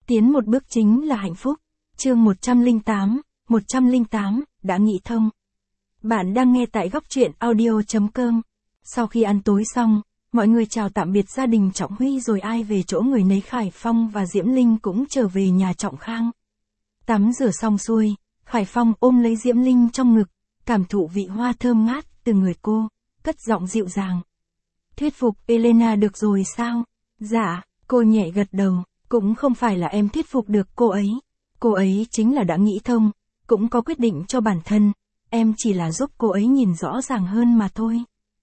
Tiến một bước chính là hạnh phúc. Chương 108, đã nghĩ thông. Bạn đang nghe tại góc truyện audio.com. Sau khi ăn tối xong, mọi người chào tạm biệt gia đình Trọng Huy rồi ai về chỗ người nấy. Khải Phong và Diễm Linh cũng trở về nhà Trọng Khang. Tắm rửa xong xuôi, Khải Phong ôm lấy Diễm Linh trong ngực, cảm thụ vị hoa thơm ngát từ người cô, cất giọng dịu dàng. Thuyết phục Elena được rồi sao? Dạ, cô nhẹ gật đầu, cũng không phải là em thuyết phục được cô ấy chính là đã nghĩ thông, cũng có quyết định cho bản thân, em chỉ là giúp cô ấy nhìn rõ ràng hơn mà thôi.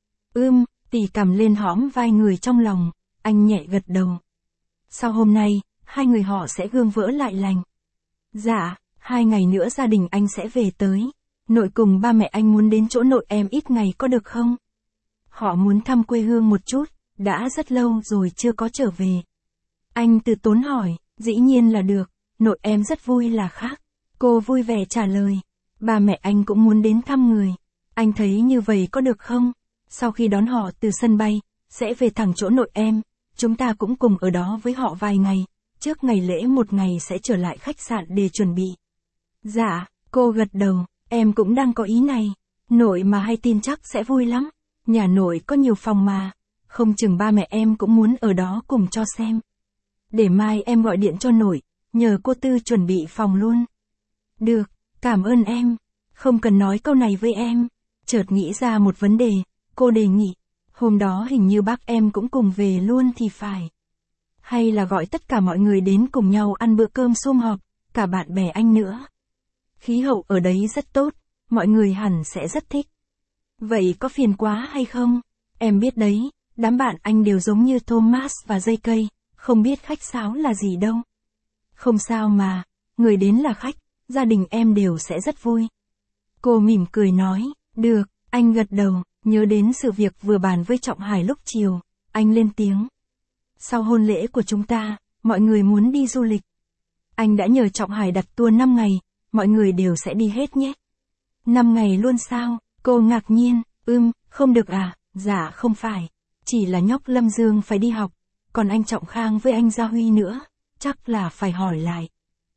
Tì cầm lên hõm vai người trong lòng, anh nhẹ gật đầu. Sau hôm nay, hai người họ sẽ gương vỡ lại lành. Dạ, 2 ngày nữa gia đình anh sẽ về tới. Nội cùng ba mẹ anh muốn đến chỗ nội em ít ngày có được không? Họ muốn thăm quê hương một chút, đã rất lâu rồi chưa có trở về. Anh từ tốn hỏi, dĩ nhiên là được, nội em rất vui là khác. Cô vui vẻ trả lời, ba mẹ anh cũng muốn đến thăm người. Anh thấy như vậy có được không? Sau khi đón họ từ sân bay, sẽ về thẳng chỗ nội em, chúng ta cũng cùng ở đó với họ vài ngày, trước ngày lễ 1 ngày sẽ trở lại khách sạn để chuẩn bị. Dạ, cô gật đầu, em cũng đang có ý này, nội mà hay tin chắc sẽ vui lắm, nhà nội có nhiều phòng mà, không chừng ba mẹ em cũng muốn ở đó cùng cho xem. Để mai em gọi điện cho nội, nhờ cô Tư chuẩn bị phòng luôn. Được, cảm ơn em, không cần nói câu này với em. Chợt nghĩ ra một vấn đề, cô đề nghị, hôm đó hình như bác em cũng cùng về luôn thì phải. Hay là gọi tất cả mọi người đến cùng nhau ăn bữa cơm sum họp, cả bạn bè anh nữa. Khí hậu ở đấy rất tốt, mọi người hẳn sẽ rất thích. Vậy có phiền quá hay không? Em biết đấy, đám bạn anh đều giống như Thomas và dây cây, không biết khách sáo là gì đâu. Không sao mà, người đến là khách, gia đình em đều sẽ rất vui. Cô mỉm cười nói, được, anh gật đầu, nhớ đến sự việc vừa bàn với Trọng Hải lúc chiều, anh lên tiếng. Sau hôn lễ của chúng ta, mọi người muốn đi du lịch. Anh đã nhờ Trọng Hải đặt tour 5 ngày, mọi người đều sẽ đi hết nhé. 5 ngày luôn sao? Cô ngạc nhiên, không được à? Dạ không phải, chỉ là nhóc Lâm Dương phải đi học, còn anh Trọng Khang với anh Gia Huy nữa, chắc là phải hỏi lại.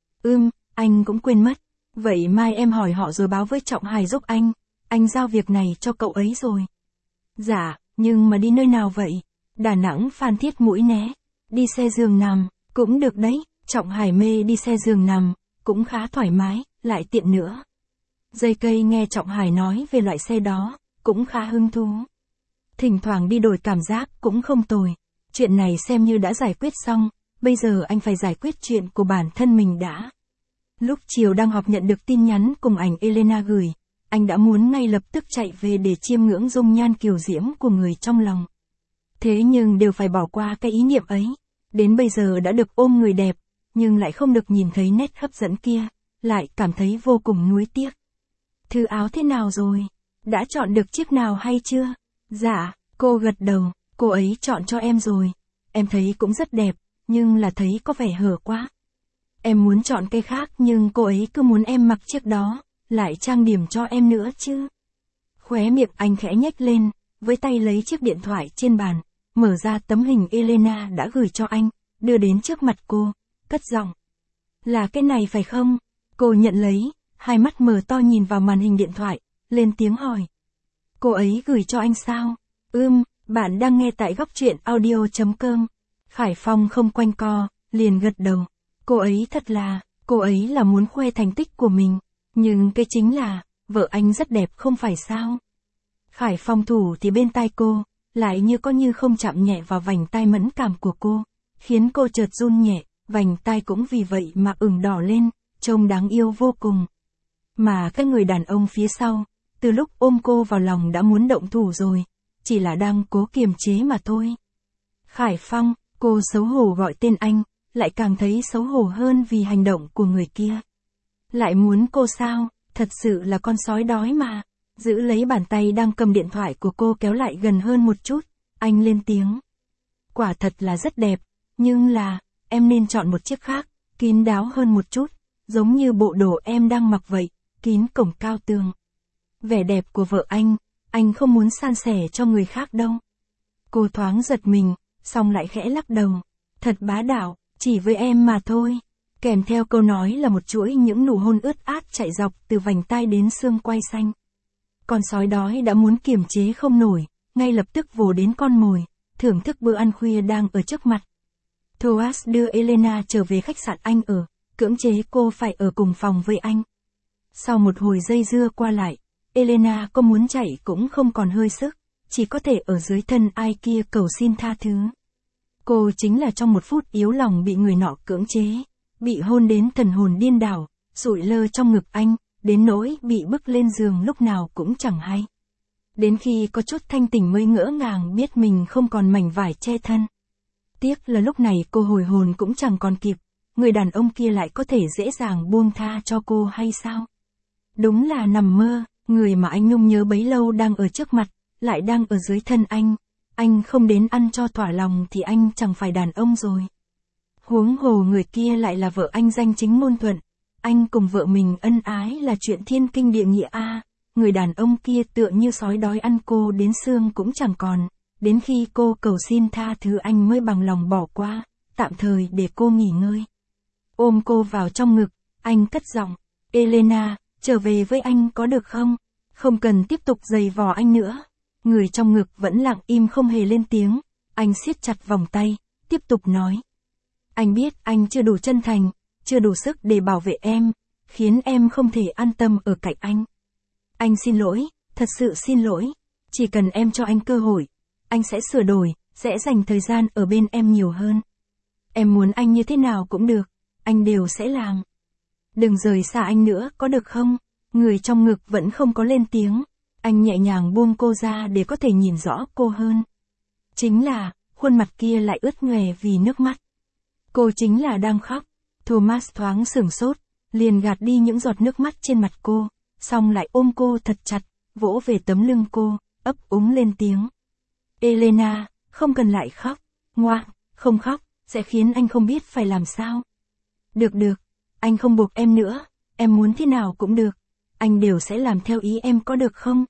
Anh cũng quên mất, vậy mai em hỏi họ rồi báo với Trọng Hải giúp anh giao việc này cho cậu ấy rồi. Dạ, nhưng mà đi nơi nào vậy? Đà Nẵng Phan Thiết Mũi Né, đi xe giường nằm, cũng được đấy, Trọng Hải mê đi xe giường nằm, cũng khá thoải mái, lại tiện nữa. Dây cây nghe Trọng Hải nói về loại xe đó, cũng khá hứng thú. Thỉnh thoảng đi đổi cảm giác cũng không tồi. Chuyện này xem như đã giải quyết xong, bây giờ anh phải giải quyết chuyện của bản thân mình đã. Lúc chiều đang họp nhận được tin nhắn cùng ảnh Elena gửi, anh đã muốn ngay lập tức chạy về để chiêm ngưỡng dung nhan kiều diễm của người trong lòng. Thế nhưng đều phải bỏ qua cái ý niệm ấy. Đến bây giờ đã được ôm người đẹp, nhưng lại không được nhìn thấy nét hấp dẫn kia, lại cảm thấy vô cùng nuối tiếc. Thử áo thế nào rồi? Đã chọn được chiếc nào hay chưa? Dạ, cô gật đầu, cô ấy chọn cho em rồi. Em thấy cũng rất đẹp, nhưng là thấy có vẻ hở quá. Em muốn chọn cây khác nhưng cô ấy cứ muốn em mặc chiếc đó, lại trang điểm cho em nữa chứ. Khóe miệng anh khẽ nhếch lên, với tay lấy chiếc điện thoại trên bàn, mở ra tấm hình Elena đã gửi cho anh, đưa đến trước mặt cô, cất giọng. Là cái này phải không? Cô nhận lấy, hai mắt mở to nhìn vào màn hình điện thoại, lên tiếng hỏi. Cô ấy gửi cho anh sao? Bạn đang nghe tại góc truyện audio.com. Khải Phong không quanh co, liền gật đầu. Cô ấy là muốn khoe thành tích của mình, nhưng cái chính là, vợ anh rất đẹp không phải sao? Khải Phong thủ thì bên tai cô, lại như có như không chạm nhẹ vào vành tai mẫn cảm của cô, khiến cô chợt run nhẹ, vành tai cũng vì vậy mà ửng đỏ lên, trông đáng yêu vô cùng. Mà các người đàn ông phía sau, từ lúc ôm cô vào lòng đã muốn động thủ rồi, chỉ là đang cố kiềm chế mà thôi. Khải Phong, cô xấu hổ gọi tên anh, lại càng thấy xấu hổ hơn vì hành động của người kia. Lại muốn cô sao, thật sự là con sói đói mà. Giữ lấy bàn tay đang cầm điện thoại của cô kéo lại gần hơn một chút, anh lên tiếng. Quả thật là rất đẹp, nhưng là, em nên chọn một chiếc khác, kín đáo hơn một chút, giống như bộ đồ em đang mặc vậy, kín cổng cao tường. Vẻ đẹp của vợ anh không muốn san sẻ cho người khác đâu. Cô thoáng giật mình, xong lại khẽ lắc đầu. Thật bá đạo, chỉ với em mà thôi. Kèm theo câu nói là một chuỗi những nụ hôn ướt át chạy dọc từ vành tai đến xương quai xanh. Con sói đói đã muốn kiềm chế không nổi, ngay lập tức vồ đến con mồi, thưởng thức bữa ăn khuya đang ở trước mặt. Thomas đưa Elena trở về khách sạn anh ở, cưỡng chế cô phải ở cùng phòng với anh. Sau một hồi dây dưa qua lại, Elena có muốn chạy cũng không còn hơi sức, chỉ có thể ở dưới thân ai kia cầu xin tha thứ. Cô chính là trong một phút yếu lòng bị người nọ cưỡng chế, bị hôn đến thần hồn điên đảo, sụi lơ trong ngực anh, đến nỗi bị bức lên giường lúc nào cũng chẳng hay. Đến khi có chút thanh tỉnh mới ngỡ ngàng biết mình không còn mảnh vải che thân. Tiếc là lúc này cô hồi hồn cũng chẳng còn kịp, người đàn ông kia lại có thể dễ dàng buông tha cho cô hay sao? Đúng là nằm mơ, người mà anh nhung nhớ bấy lâu đang ở trước mặt, lại đang ở dưới thân anh không đến ăn cho thỏa lòng thì anh chẳng phải đàn ông rồi. Huống hồ người kia lại là vợ anh danh chính ngôn thuận, anh cùng vợ mình ân ái là chuyện thiên kinh địa nghĩa a. Người đàn ông kia tựa như sói đói ăn cô đến xương cũng chẳng còn, đến khi cô cầu xin tha thứ anh mới bằng lòng bỏ qua, tạm thời để cô nghỉ ngơi. Ôm cô vào trong ngực, anh cất giọng, Elena, trở về với anh có được không? Không cần tiếp tục giày vò anh nữa. Người trong ngực vẫn lặng im không hề lên tiếng, anh siết chặt vòng tay, tiếp tục nói. Anh biết anh chưa đủ chân thành, chưa đủ sức để bảo vệ em, khiến em không thể an tâm ở cạnh anh. Anh xin lỗi, thật sự xin lỗi, chỉ cần em cho anh cơ hội, anh sẽ sửa đổi, sẽ dành thời gian ở bên em nhiều hơn. Em muốn anh như thế nào cũng được, anh đều sẽ làm. Đừng rời xa anh nữa có được không? Người trong ngực vẫn không có lên tiếng, anh nhẹ nhàng buông cô ra để có thể nhìn rõ cô hơn. Chính là, khuôn mặt kia lại ướt nhòe vì nước mắt. Cô chính là đang khóc. Thomas thoáng sửng sốt, liền gạt đi những giọt nước mắt trên mặt cô, xong lại ôm cô thật chặt, vỗ về tấm lưng cô, ấp úng lên tiếng. Elena, không cần lại khóc, ngoan, không khóc, sẽ khiến anh không biết phải làm sao. Được được, anh không buộc em nữa, em muốn thế nào cũng được, anh đều sẽ làm theo ý em có được không?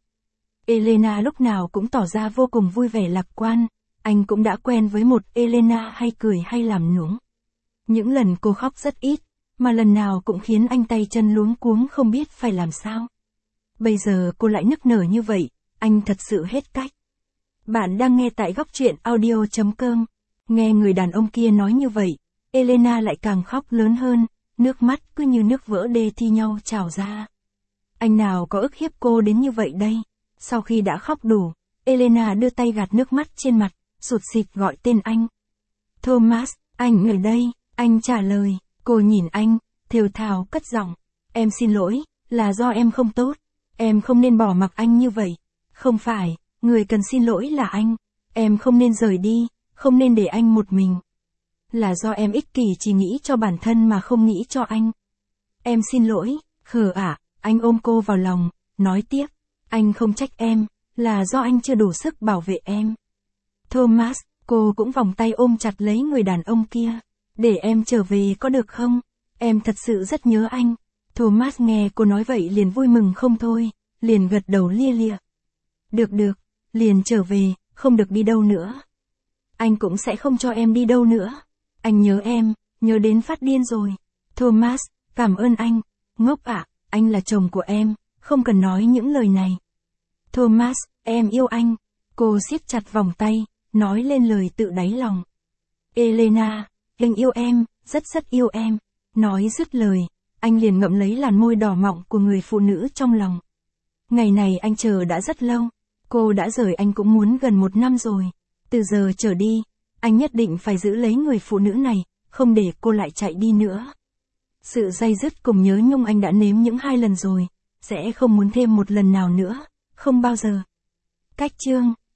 Elena lúc nào cũng tỏ ra vô cùng vui vẻ lạc quan, anh cũng đã quen với một Elena hay cười hay làm nũng. Những lần cô khóc rất ít, mà lần nào cũng khiến anh tay chân luống cuống không biết phải làm sao. Bây giờ cô lại nức nở như vậy, anh thật sự hết cách. Bạn đang nghe tại góc truyện audio.com. Nghe người đàn ông kia nói như vậy, Elena lại càng khóc lớn hơn, nước mắt cứ như nước vỡ đê thi nhau trào ra. Anh nào có ức hiếp cô đến như vậy đây? Sau khi đã khóc đủ, Elena đưa tay gạt nước mắt trên mặt, sụt sịt gọi tên anh. Thomas, anh ở đây, anh trả lời, cô nhìn anh, thều thào cất giọng. Em xin lỗi, là do em không tốt, em không nên bỏ mặc anh như vậy. Không phải, người cần xin lỗi là anh, em không nên rời đi, không nên để anh một mình. Là do em ích kỷ chỉ nghĩ cho bản thân mà không nghĩ cho anh. Em xin lỗi, khờ ạ, anh ôm cô vào lòng, nói tiếp, anh không trách em, là do anh chưa đủ sức bảo vệ em. Thomas, cô cũng vòng tay ôm chặt lấy người đàn ông kia. Để em trở về có được không? Em thật sự rất nhớ anh. Thomas nghe cô nói vậy liền vui mừng không thôi, liền gật đầu lia lịa. Được được, liền trở về, không được đi đâu nữa. Anh cũng sẽ không cho em đi đâu nữa. Anh nhớ em, nhớ đến phát điên rồi. Thomas, cảm ơn anh. Ngốc ạ, anh là chồng của em, không cần nói những lời này. Thomas, em yêu anh. Cô siết chặt vòng tay, nói lên lời tự đáy lòng. Elena, anh yêu em, rất yêu em. Nói dứt lời, anh liền ngậm lấy làn môi đỏ mọng của người phụ nữ trong lòng. Ngày này anh chờ đã rất lâu. Cô đã rời anh cũng muốn gần 1 năm rồi. Từ giờ trở đi, anh nhất định phải giữ lấy người phụ nữ này, không để cô lại chạy đi nữa. Sự day dứt cùng nhớ nhung anh đã nếm những 2 lần rồi, sẽ không muốn thêm một lần nào nữa, không bao giờ. Cách chương